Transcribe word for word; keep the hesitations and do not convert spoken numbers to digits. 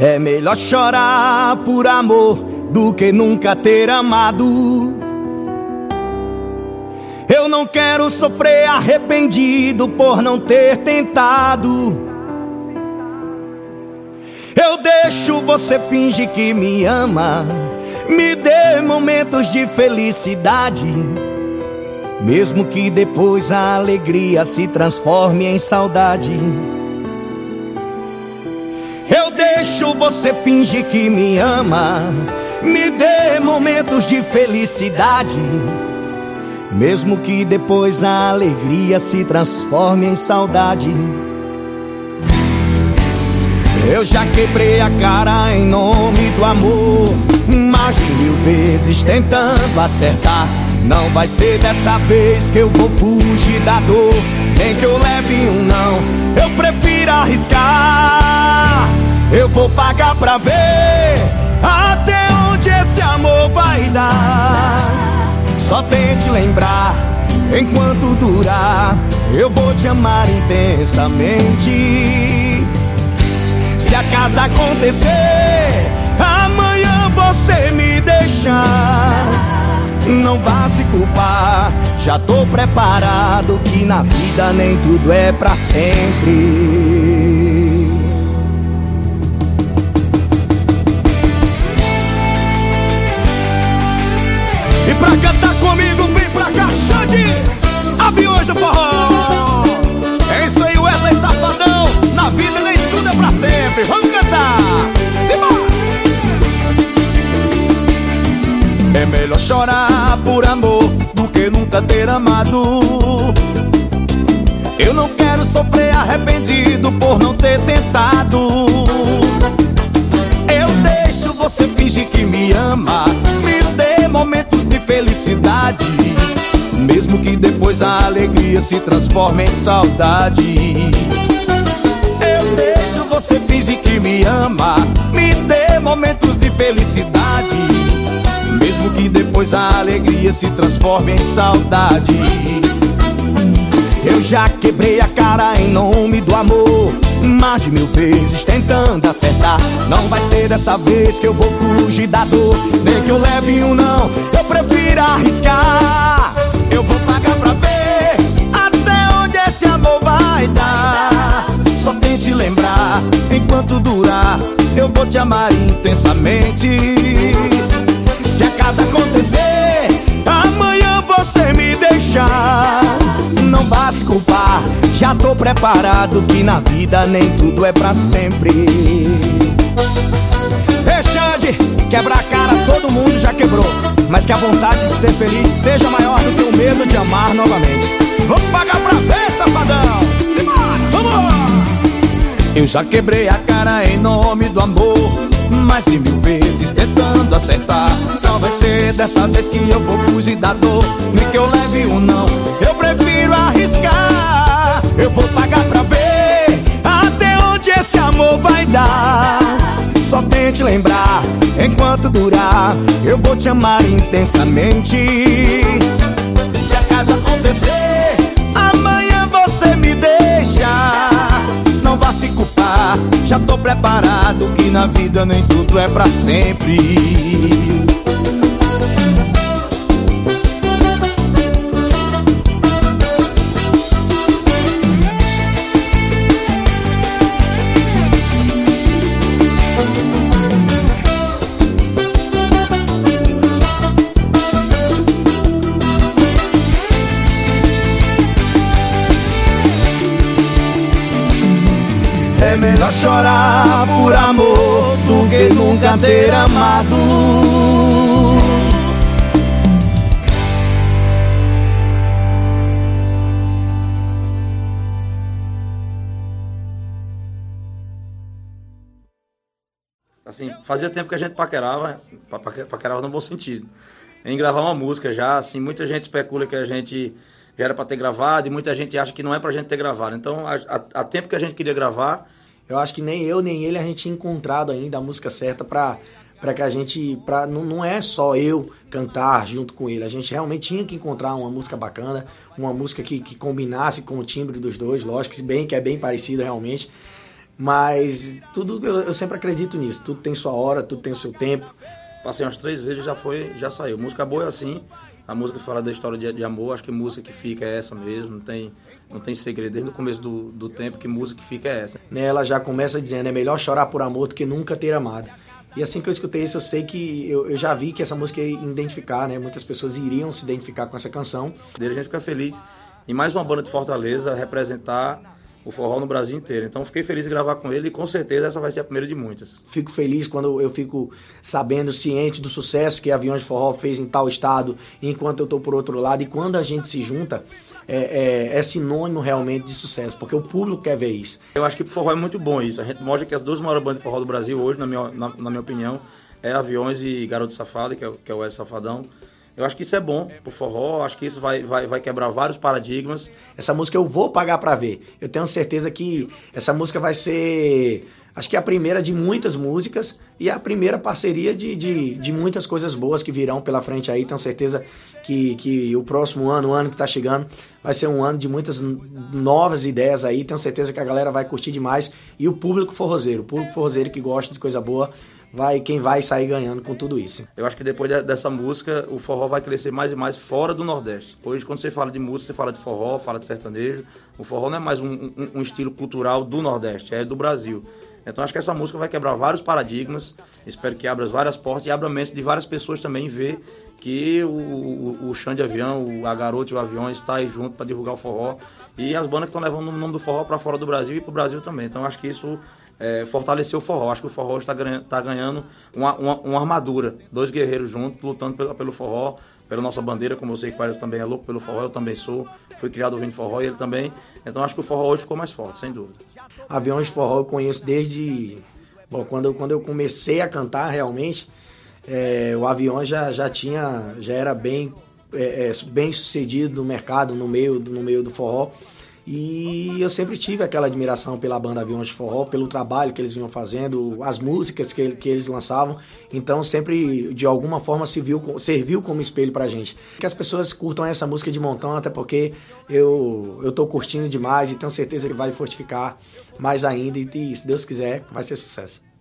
É melhor chorar por amor do que nunca ter amado. Eu não quero sofrer arrependido por não ter tentado. Eu deixo você fingir que me ama, me dê momentos de felicidade, mesmo que depois a alegria se transforme em saudade. Eu deixo você fingir que me ama, me dê momentos de felicidade, mesmo que depois a alegria se transforme em saudade. Eu já quebrei a cara em nome do amor, mais de mil vezes tentando acertar. Não vai ser dessa vez que eu vou fugir da dor, nem que eu leve um não, eu prefiro arriscar. Eu vou pagar pra ver até onde esse amor vai dar. Só tente lembrar, enquanto durar, eu vou te amar intensamente. Se acaso acontecer, amanhã você me deixar, não vá se culpar, já tô preparado, que na vida nem tudo é pra sempre. E pra cantar comigo, vem pra cá, Xande, Aviões do Forró. É isso aí, Wesley Safadão, na vida nem tudo é pra sempre. Vamos cantar, simbora! É melhor chorar por amor do que nunca ter amado. Eu não quero sofrer arrependido por não ter tentado. Eu deixo você fingir que me ama, me dê momentos de felicidade, mesmo que depois a alegria se transforme em saudade. Eu deixo você fingir que me ama, me dê momentos de felicidade, mesmo que depois a alegria se transforme em saudade. Eu já quebrei a cara em nome do amor, mais de mil vezes tentando acertar. Não vai ser dessa vez que eu vou fugir da dor, nem que eu leve um não, eu prefiro arriscar. Eu vou pagar pra ver até onde esse amor vai dar. Só tente lembrar, enquanto durar, eu vou te amar intensamente. Se acaso acontecer, amanhã você me deixar, não vá se culpar, já tô preparado, que na vida nem tudo é pra sempre. Ei, Xande, quebrar a cara todo mundo já quebrou, mas que a vontade de ser feliz seja maior do que o medo de amar novamente. Vamos pagar pra ver, safadão, simbora, vamos! Eu já quebrei a cara em nome do amor, mais de mil vezes tentando acertar. Não vai ser dessa vez que eu vou fugir da dor, nem que eu leve um não, eu prefiro arriscar. Eu vou pagar pra ver até onde esse amor vai dar. Só tente lembrar, enquanto durar, eu vou te amar intensamente. Se acaso acontecer, amanhã você me deixa, não vá se culpar, já tô preparado, que na vida nem tudo é pra sempre. É melhor chorar por amor do que nunca ter amado. Assim, fazia tempo que a gente paquerava, paquerava no bom sentido, em gravar uma música já, assim, muita gente especula que a gente já era para ter gravado e muita gente acha que não é pra gente ter gravado. Então, há tempo que a gente queria gravar, eu acho que nem eu nem ele a gente tinha encontrado ainda a música certa pra, pra que a gente, pra, não, não é só eu cantar junto com ele, a gente realmente tinha que encontrar uma música bacana, uma música que, que combinasse com o timbre dos dois, lógico, bem, que é bem parecido realmente. Mas tudo, eu, eu sempre acredito nisso, tudo tem sua hora, tudo tem o seu tempo. Passei umas três vezes e já foi, já saiu. Música boa é assim, a música que fala da história de, de amor, acho que música que fica é essa mesmo, não tem, não tem segredo. Desde o começo do, do tempo que música que fica é essa. Ela já começa dizendo, é melhor chorar por amor do que nunca ter amado. E assim que eu escutei isso, eu sei que, eu, eu já vi que essa música ia identificar, né? Muitas pessoas iriam se identificar com essa canção. A gente fica feliz em mais uma banda de Fortaleza representar o forró no Brasil inteiro. Então fiquei feliz de gravar com ele e com certeza essa vai ser a primeira de muitas. Fico feliz quando eu fico sabendo, ciente do sucesso que Aviões de Forró fez em tal estado, enquanto eu estou por outro lado. E quando a gente se junta, é, é, é sinônimo realmente de sucesso, porque o público quer ver isso. Eu acho que o forró é muito bom isso. A gente mostra que as duas maiores bandas de forró do Brasil hoje, na minha, na, na minha opinião, é Aviões e Garoto Safado, que é, que é o Ed Safadão. Eu acho que isso é bom pro forró, acho que isso vai, vai, vai quebrar vários paradigmas. Essa música eu vou pagar pra ver. Eu tenho certeza que essa música vai ser, acho que é a primeira de muitas músicas e a primeira parceria de, de, de muitas coisas boas que virão pela frente aí. Tenho certeza que, que o próximo ano, o ano que tá chegando, vai ser um ano de muitas novas ideias aí. Tenho certeza que a galera vai curtir demais. E o público forrozeiro, o público forrozeiro que gosta de coisa boa, vai, quem vai sair ganhando com tudo isso. Eu acho que depois de, dessa música, o forró vai crescer mais e mais fora do Nordeste. Hoje, quando você fala de música, você fala de forró, fala de sertanejo. O forró não é mais um, um, um estilo cultural do Nordeste, é do Brasil. Então acho que essa música vai quebrar vários paradigmas, espero que abra várias portas e abra a mente de várias pessoas também ver que o, o, o Xande Avião, o A Garoto e o Aviões está aí junto para divulgar o forró. E as bandas que estão levando o nome do forró para fora do Brasil e para o Brasil também. Então acho que isso é, fortaleceu o forró. Acho que o forró está ganhando, tá ganhando uma, uma, uma armadura. Dois guerreiros juntos, lutando pelo, pelo forró, pela nossa bandeira, como eu sei que o Arias também é louco pelo forró, eu também sou. Fui criado ouvindo forró e ele também. Então acho que o forró hoje ficou mais forte, sem dúvida. Aviões de Forró eu conheço desde... Bom, quando eu, quando eu comecei a cantar realmente, é, o Aviões já, já tinha, já era bem, é, é, bem sucedido no mercado, no meio, no meio do forró. E eu sempre tive aquela admiração pela banda Aviões de Forró, pelo trabalho que eles vinham fazendo, as músicas que, que eles lançavam. Então sempre, de alguma forma, serviu, serviu como espelho pra gente. Que as pessoas curtam essa música de montão, até porque eu, eu tô curtindo demais e tenho certeza que vai fortificar mais ainda. E, se Deus quiser, vai ser sucesso.